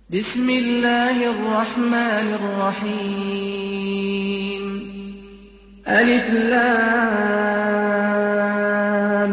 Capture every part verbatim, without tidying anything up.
بسم الله الرحمن الرحيم ألف لام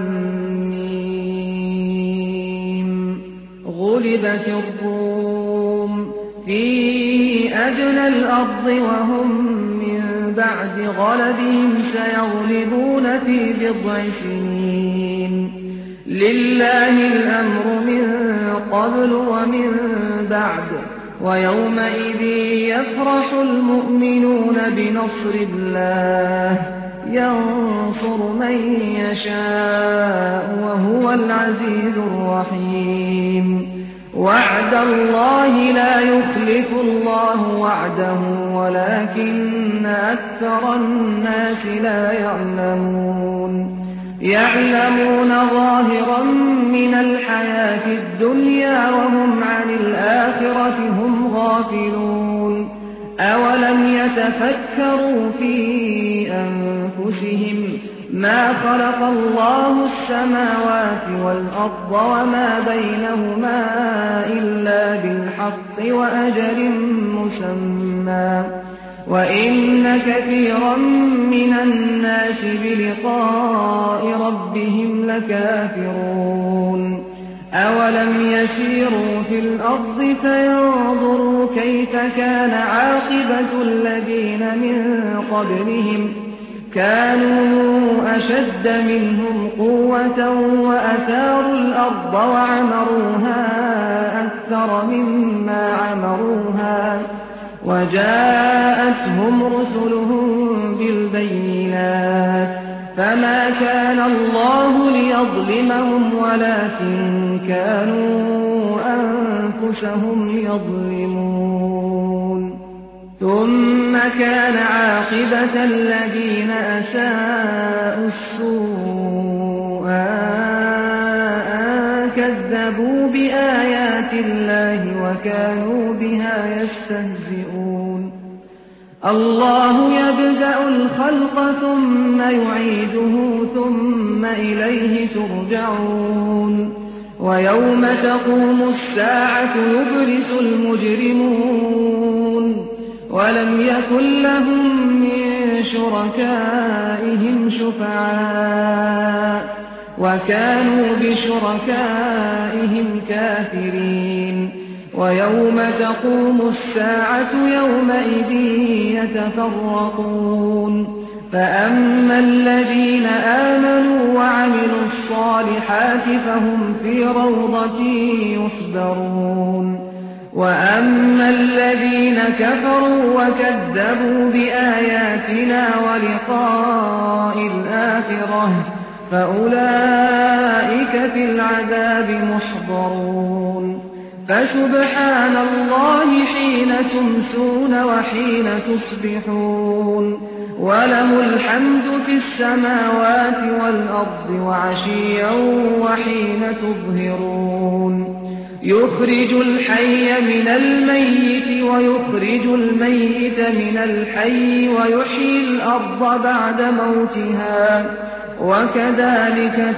ميم غلبت الروم في أدنى الأرض وهم من بعد غلبهم سيغلبون في بضع سنين لله الأمر من قبل ومن بعد ويومئذ يفرح المؤمنون بنصر الله ينصر من يشاء وهو العزيز الرحيم وعد الله لا يخلف الله وعده ولكن أكثر الناس لا يعلمون يعلمون ظاهرا من الحياة الدنيا وهم عن الآخرة هم غافلون أولم يتفكروا في أنفسهم ما خلق الله السماوات والأرض وما بينهما إلا بالحق وأجل مسمى وإن كثيرا من الناس بلقاء ربهم لكافرون أولم يسيروا في الأرض فينظروا كيف كان عاقبة الذين من قبلهم كانوا أشد منهم قوة وأثاروا الأرض وعمروها أكثر مما عمروها وجاءتهم رسلهم بالبينات فما كان الله ليظلمهم ولكن كانوا أنفسهم يظلمون ثم كان عاقبة الذين أساءوا السوء أن كذبوا بآيات الله وكانوا بها يستهزئون الله يبدأ الخلق ثم يعيده ثم إليه ترجعون ويوم تقوم الساعة يبرز المجرمون ولم يكن لهم من شركائهم شفعاء وكانوا بشركائهم كافرين ويوم تقوم الساعة يومئذ يتفرقون فأما الذين آمنوا وعملوا الصالحات فهم في روضة يحبرون وأما الذين كفروا وكذبوا بآياتنا ولقاء الآخرة فأولئك في العذاب محضرون فسبحان الله حين تمسون وحين تصبحون وله الحمد في السماوات والأرض وعشيا وحين تظهرون يخرج الحي من الميت ويخرج الميت من الحي ويحيي الأرض بعد موتها وكذلك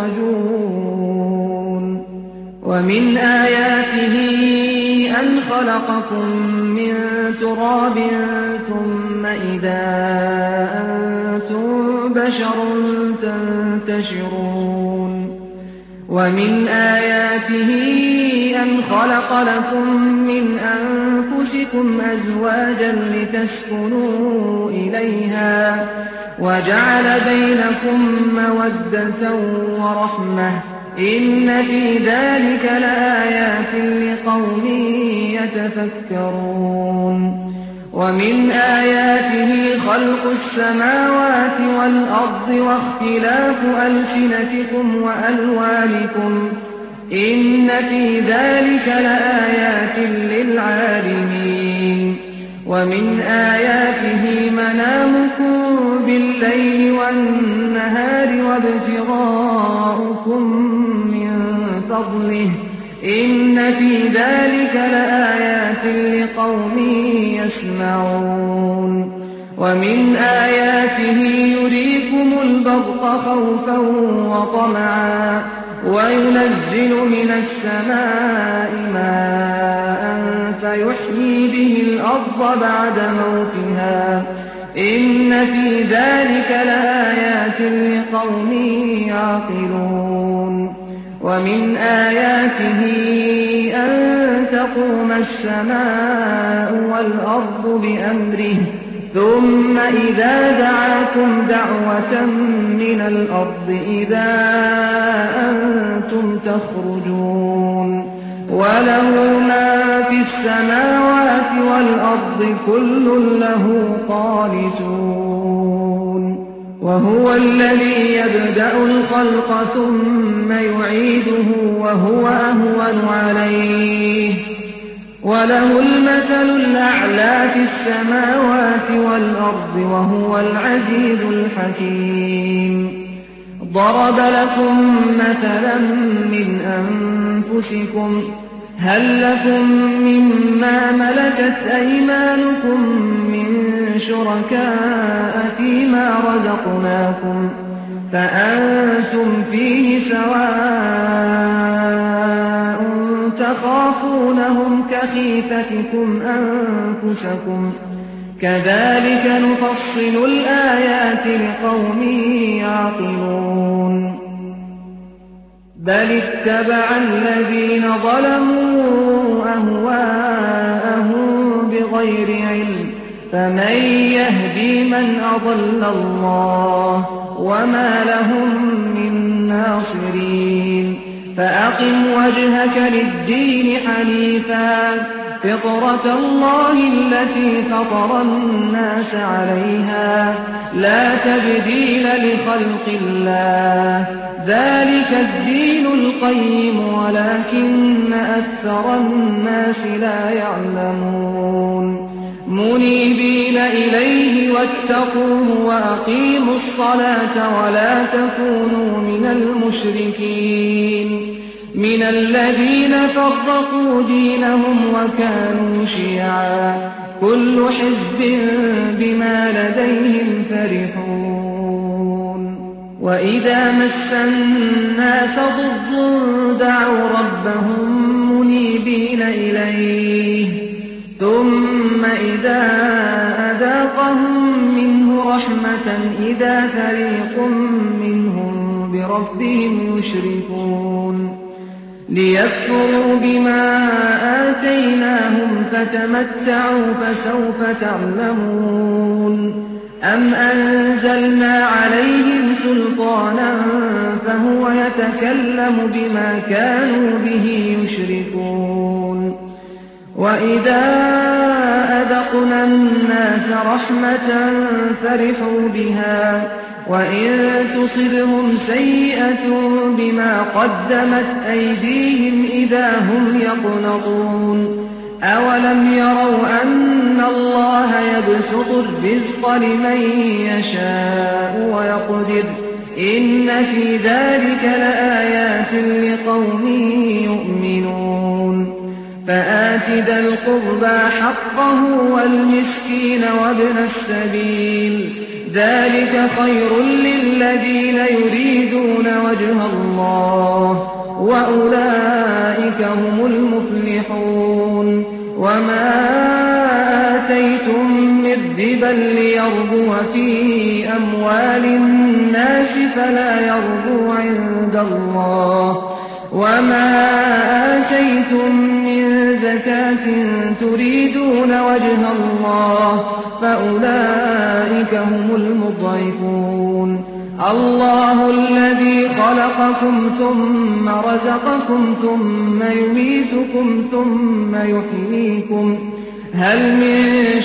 تخرجون ومن آياته أن خلقكم من تراب ثم إذا أنتم بشر تنتشرون ومن آياته أن خلق لكم من أنفسكم أزواجا لتسكنوا إليها وجعل بينكم مودة ورحمة إن في ذلك لآيات لقوم يتفكرون ومن آياته خلق السماوات والأرض واختلاف ألسنتكم وألوانكم إن في ذلك لآيات للعالمين ومن آياته منامكم بالليل والنهار وابتغاؤكم من فضله إن في ذلك لآيات لقوم يسمعون ومن آياته يريكم البرق خوفا وطمعا وينزل من السماء ماء فيحيي به الأرض بعد موتها إن في ذلك لآيات لقوم يعقلون ومن آياته أن تقوم السماء والأرض بأمره ثم إذا دعاكم دعوة من الأرض إذا أنتم تخرجون وله ما في السماوات والأرض كل له قانتون وهو الذي يبدأ الخلق ثم يعيده وهو أهون عليه وله المثل الأعلى في السماوات والأرض وهو العزيز الحكيم ضرب لكم مثلا من أنفسكم هل لكم مما ملكت أيمانكم من شركاء فيما رزقناكم فأنتم فيه سواء تخافونهم كخيفتكم أنفسكم كذلك نفصل الآيات لقوم يعقلون بل اتبع الذين ظلموا أهواءهم بغير علم فمن يهدي من أضل الله وما لهم من ناصرين فأقم وجهك للدين حنيفا فطرة الله التي فطر الناس عليها لا تبديل لخلق الله ذلك الدين القيم ولكن أكثر الناس لا يعلمون منيبين إليه واتقوه وأقيموا الصلاة ولا تكونوا من المشركين من الذين فرقوا دينهم وكانوا شيعا كل حزب بما لديهم فرحون وإذا مس الناس ضر دعوا ربهم منيبين إليه ثم إذا أذاقهم منه رحمة إذا فريق منهم بربهم يشركون ليكفروا بما آتيناهم فتمتعوا فسوف تعلمون أم أنزلنا عليهم سلطانا فهو يتكلم بما كانوا به يشركون وإذا أذقنا الناس رحمة فرحوا بها وإن تصبهم سيئة بما قدمت أيديهم إذا هم يقنطون أولم يروا أن الله يبسط الرزق لمن يشاء ويقدر إن في ذلك لآيات لقوم يؤمنون فآت ذا القربى حقه والمسكين وابن السبيل ذلك خير للذين يريدون وجه الله وأولئك هم المفلحون وما آتيتم من ربا ليربو في أموال الناس فلا يربو عند الله وما آتيتم من زكاة تريدون وجه الله فأولئك هم المضعفون الله الذي خلقكم ثم رزقكم ثم يميتكم ثم يحييكم هل من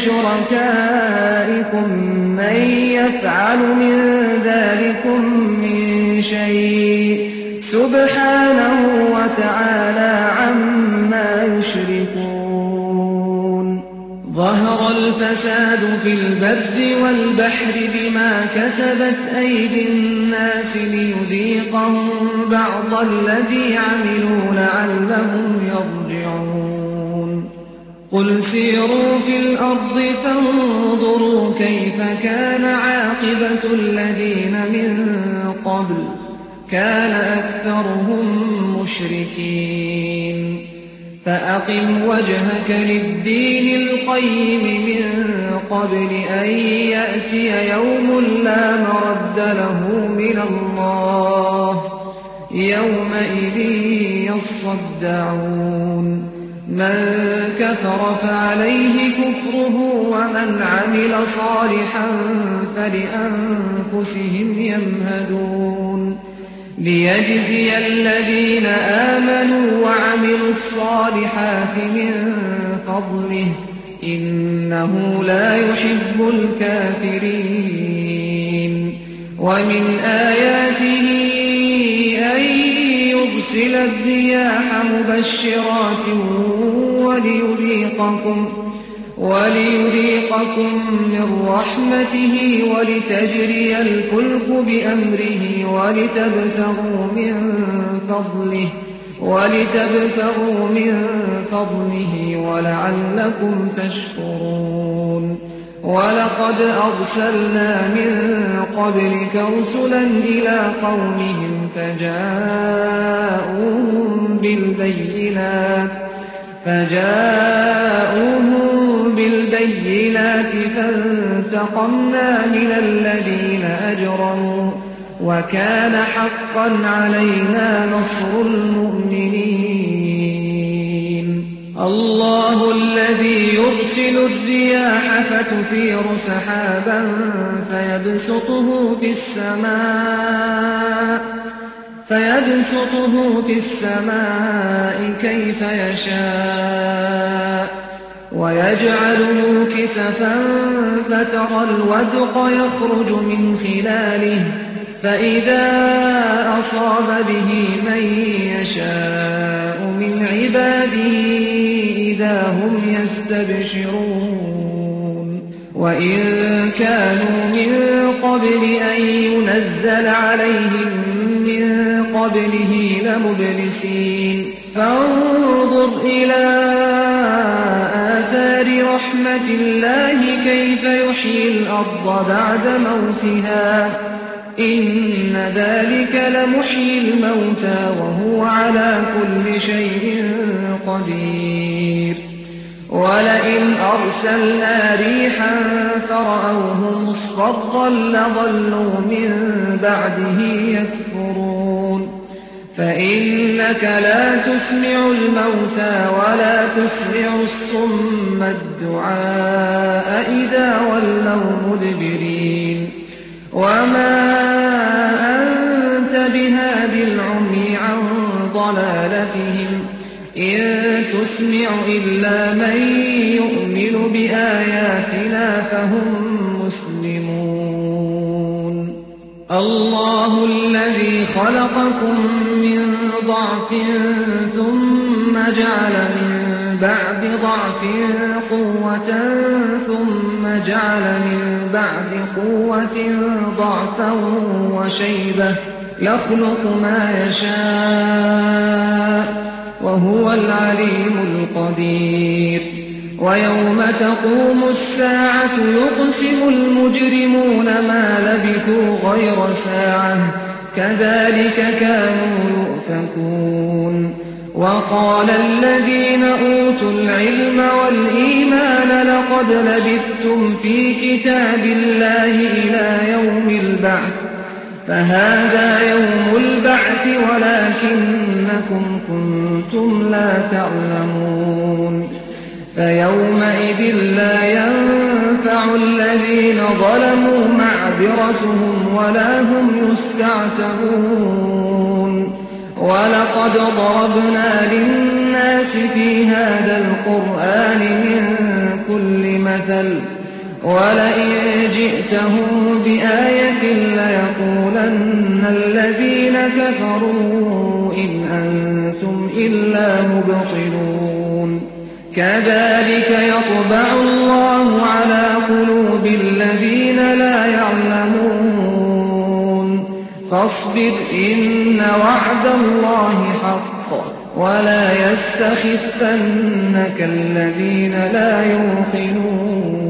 شركائكم من يفعل من ذلكم من شيء سبحانه وتعالى عما يشركون ظهر الفساد في البر والبحر بما كسبت أيدي الناس ليذيقهم بعض الذي عملوا لعلهم يرجعون قل سيروا في الأرض فانظروا كيف كان عاقبة الذين من قبل كان أكثرهم مشركين فأقم وجهك للدين القيم من قبل أن يأتي يوم لا مرد له من الله يومئذ يصدعون من كفر فعليه كفره ومن عمل صالحا فلأنفسهم يمهدون ليجزي الذين آمنوا وعملوا الصالحات من فضله إنه لا يحب الكافرين ومن آياته أن يرسل الرياح مبشرات وليذيقكم وليذيقكم من رحمته ولتجري الفلك بأمره ولتبتغوا من فضله ولتبتغوا من فضله ولعلكم تشكرون ولقد أرسلنا من قبلك رسلا إلى قومهم فجاءوهم بالبينات فجاءوهم بالبينات فانتقمنا من الذين أجرموا وكان حقا علينا نصر المؤمنين الله الذي يرسل الرياح فتثير سحابا فيبسطه في السماء فيبسطه في السماء كيف يشاء ويجعله كسفا فترى الودق يخرج من خلاله فإذا أصاب به من يشاء من عباده إذا هم يستبشرون وإن كانوا من قبل أن ينزل عليهم من قبله لمبلسين فانظر إلى آثار رحمة الله كيف يحيي الأرض بعد موتها إن ذلك لمحيي الموتى وهو على كل شيء قدير ولئن أرسلنا ريحا فرأوه مصفرا لظلوا من بعده يكفرون فإنك لا تسمع الموتى ولا تسمع الصم الدعاء إذا ولوا مدبرين وما أنت بهاد العمي عن ضلالتهم إن تسمع إلا من يؤمن بآياتنا فهم مسلمون الله الذي خلقكم من ضعف ثم جعل من بعد ضعف قوة ثم جعل من بعد قوة ضعفا وشيبة يخلق ما يشاء وهو العليم القدير ويوم تقوم الساعة يقسم المجرمون ما لبثوا غير ساعة كذلك كانوا يؤفكون وقال الذين أوتوا العلم والإيمان لقد لبثتم في كتاب الله إلى يوم البعث فهذا يوم البعث ولكنكم كنتم لا تعلمون فيومئذ لا ينفع الذين ظلموا معذرتهم ولا هم يستعتبون ولقد ضربنا للناس في هذا القرآن من كل مثل ولئن جئتهم بآية ليقولن الذين كفروا إن أنتم إلا مبطلون كذلك يطبع الله على قلوب الذين لا يعلمون فاصبر إن وعد الله حق ولا يستخفنك الذين لا يوقنون